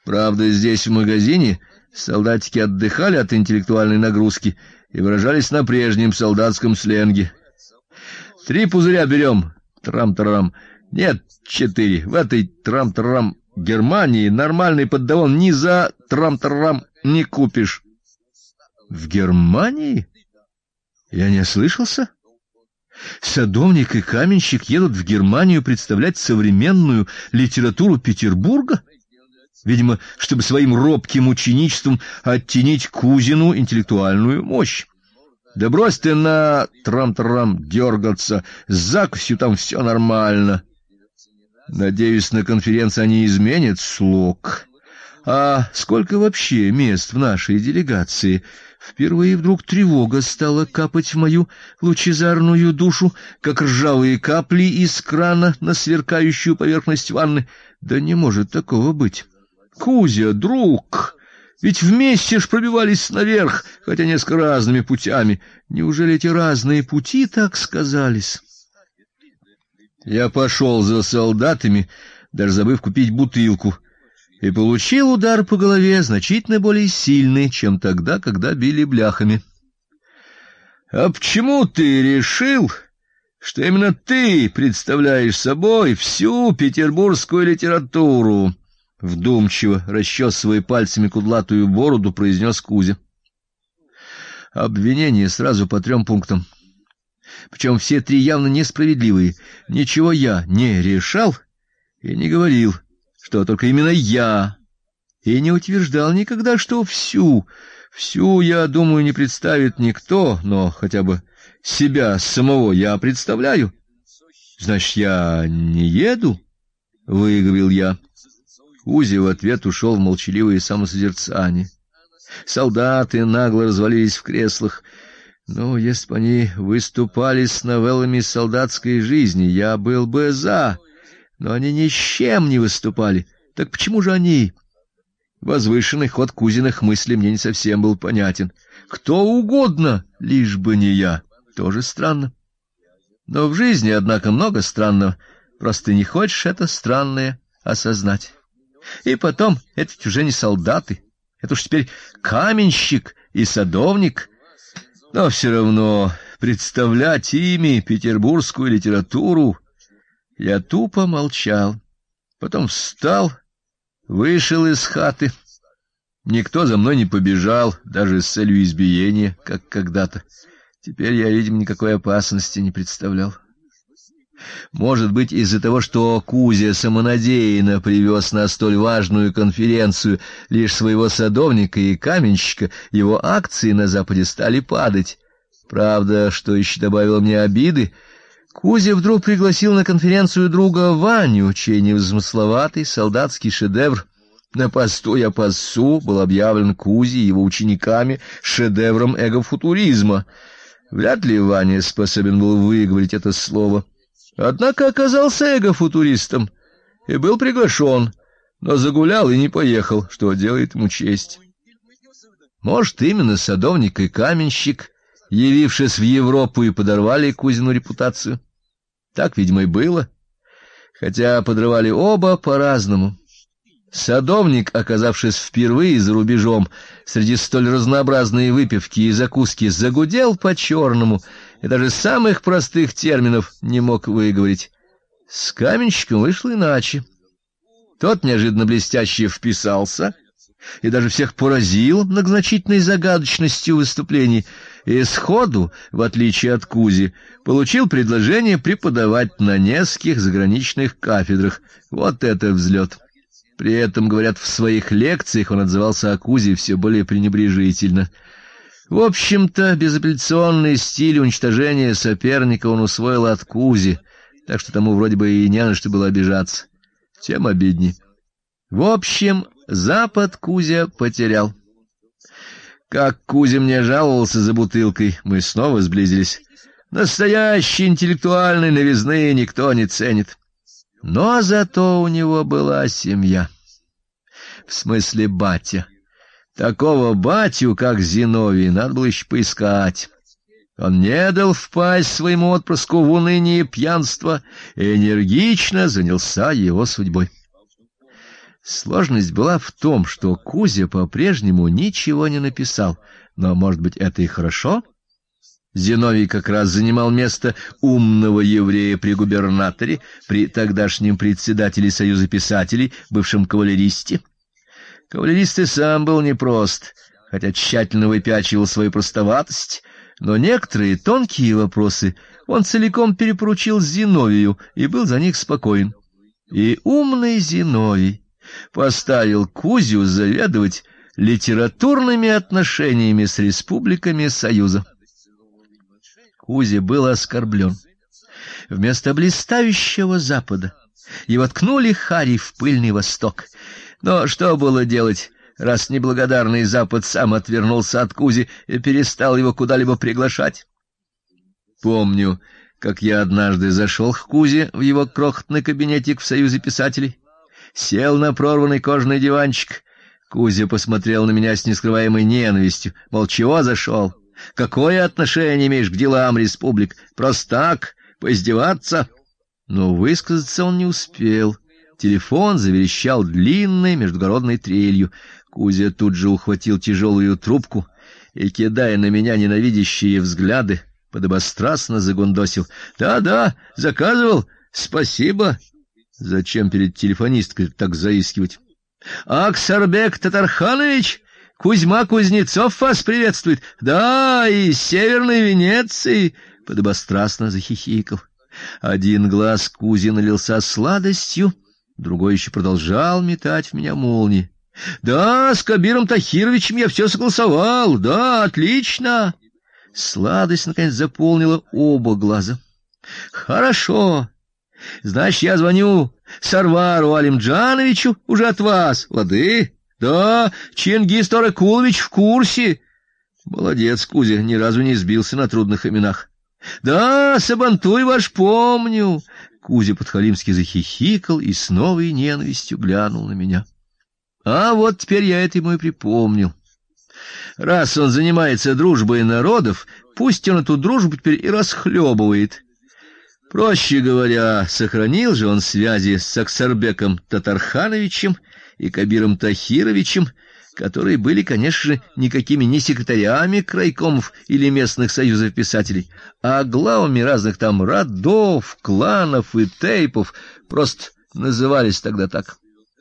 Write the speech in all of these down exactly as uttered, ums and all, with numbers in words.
Правда, здесь, в магазине, солдатики отдыхали от интеллектуальной нагрузки и выражались на прежнем солдатском сленге. Три пузыря берем, трам-тарам. Нет, четыре. В этой трам-тарам Германии нормальный поддавон ни за трам-тарам не купишь. В Германии? Я не ослышался? Садовник и каменщик едут в Германию представлять современную литературу Петербурга? Видимо, чтобы своим робким ученичеством оттенить Кузину интеллектуальную мощь. Да брось ты на трам-тарам дергаться, с закусью там все нормально. Надеюсь, на конференции они изменят слог. А сколько вообще мест в нашей делегации? Впервые вдруг тревога стала капать в мою лучезарную душу, как ржавые капли из крана на сверкающую поверхность ванны. Да не может такого быть. Кузя, друг, ведь вместе ж пробивались наверх, хотя несколько разными путями. Неужели эти разные пути так сказались? Я пошел за солдатами, даже забыв купить бутылку, и получил удар по голове значительно более сильный, чем тогда, когда били бляхами. — А почему ты решил, что именно ты представляешь собой всю петербургскую литературу? — вдумчиво, расчесывая пальцами кудлатую бороду, произнес Кузя. Обвинение сразу по трем пунктам. Причем все три явно несправедливые. Ничего я не решал и не говорил, что только именно я, и не утверждал никогда, что всю, всю, я думаю, не представит никто, но хотя бы себя самого я представляю. Значит, я не еду, — выговорил я. Кузя в ответ ушел в молчаливое самосозерцание. Солдаты нагло развалились в креслах. Ну, если бы они выступали с новеллами солдатской жизни, я был бы за, но они ни с чем не выступали. Так почему же они? Возвышенный ход Кузиных мыслей мне не совсем был понятен. Кто угодно, лишь бы не я. Тоже странно. Но в жизни, однако, много странного. Просто ты не хочешь это странное осознать. И потом, это ведь уже не солдаты. Это уж теперь каменщик и садовник. Но все равно представлять ими петербургскую литературу... Я тупо молчал. Потом встал, вышел из хаты. Никто за мной не побежал, даже с целью избиения, как когда-то. Теперь я, видимо, никакой опасности не представлял. Может быть, из-за того, что Кузя самонадеянно привез на столь важную конференцию лишь своего садовника и каменщика, его акции на Западе стали падать. Правда, что еще добавило мне обиды, Кузя вдруг пригласил на конференцию друга Ваню, чей невзмысловатый солдатский шедевр «На посту я пасу» был объявлен Кузей и его учениками шедевром эгофутуризма. Вряд ли Ваня способен был выговорить это слово. Однако оказался эгофутуристом и был приглашен, но загулял и не поехал, что делает ему честь. Может, именно садовник и каменщик, явившись в Европу, и подорвали Кузину репутацию. Так, видимо, и было, хотя подрывали оба по-разному. Садовник, оказавшись впервые за рубежом, среди столь разнообразной выпивки и закуски, загудел по-черному, и даже самых простых терминов не мог выговорить. С каменщиком вышло иначе. Тот неожиданно блестяще вписался и даже всех поразил многозначительной загадочностью выступлений, и сходу, в отличие от Кузи, получил предложение преподавать на нескольких заграничных кафедрах. Вот это взлет! При этом, говорят, в своих лекциях он отзывался о Кузе все более пренебрежительно. В общем-то, безапелляционный стиль уничтожения соперника он усвоил от Кузи, так что тому вроде бы и не на что было обижаться. Тем обидней. В общем, Запад Кузя потерял. Как Кузя мне жаловался за бутылкой, мы снова сблизились. Настоящей интеллектуальной новизны никто не ценит. Но зато у него была семья. В смысле батя. Такого батю, как Зиновий, надо было еще поискать. Он не дал впасть своему отпрыску в уныние и пьянство и энергично занялся его судьбой. Сложность была в том, что Кузя по-прежнему ничего не написал, но, может быть, это и хорошо? Зиновий как раз занимал место умного еврея при губернаторе, при тогдашнем председателе Союза писателей, бывшем кавалеристе. Кавалерист и сам был непрост, хотя тщательно выпячивал свою простоватость, но некоторые тонкие вопросы он целиком перепоручил Зиновию и был за них спокоен. И умный Зиновий поставил Кузю заведовать литературными отношениями с республиками Союза. Кузя был оскорблен. Вместо блистающего Запада его ткнули хари в пыльный Восток. Но что было делать, раз неблагодарный Запад сам отвернулся от Кузи и перестал его куда-либо приглашать? Помню, как я однажды зашел к Кузе в его крохотный кабинетик в Союзе писателей, сел на прорванный кожаный диванчик. Кузя посмотрел на меня с нескрываемой ненавистью, мол, чего зашел? Какое отношение имеешь к делам республик? Просто так, поиздеваться? Но высказаться он не успел. Телефон заверещал длинной междугородной трелью. Кузя тут же ухватил тяжелую трубку и, кидая на меня ненавидящие взгляды, подобострастно загундосил: "Да-да, заказывал. Спасибо". Зачем перед телефонисткой так заискивать? Аксарбек Татарханович, Кузьма Кузнецов вас приветствует. Да, из Северной Венеции, подобострастно захихикал. Один глаз Кузи налился сладостью, другой еще продолжал метать в меня молнии. Да, с Кабиром Тахировичем я все согласовал. Да, отлично. Сладость наконец заполнила оба глаза. Хорошо. Значит, я звоню Сарвару Алимджановичу уже от вас. Лады? Да, Чингис Торакулович в курсе. Молодец, Кузя, ни разу не сбился на трудных именах. Да, Сабантуй ваш помню. Кузя подхалимски захихикал и с новой ненавистью глянул на меня. А вот теперь я это ему и припомнил. Раз он занимается дружбой народов, пусть он эту дружбу теперь и расхлебывает. Проще говоря, сохранил же он связи с Аксарбеком Татархановичем и Кабиром Тахировичем, которые были, конечно же, никакими не секретарями крайкомов или местных союзов писателей, а главами разных там родов, кланов и тейпов, просто назывались тогда так.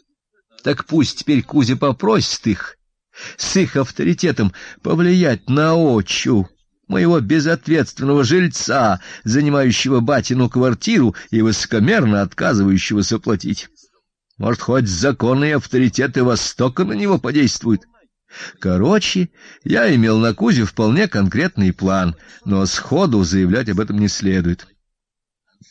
Так пусть теперь Кузя попросит их с их авторитетом повлиять на отчу моего безответственного жильца, занимающего батину квартиру и высокомерно отказывающегося платить. Может, хоть законы и авторитеты Востока на него подействуют. Короче, я имел на Кузю вполне конкретный план, но сходу заявлять об этом не следует.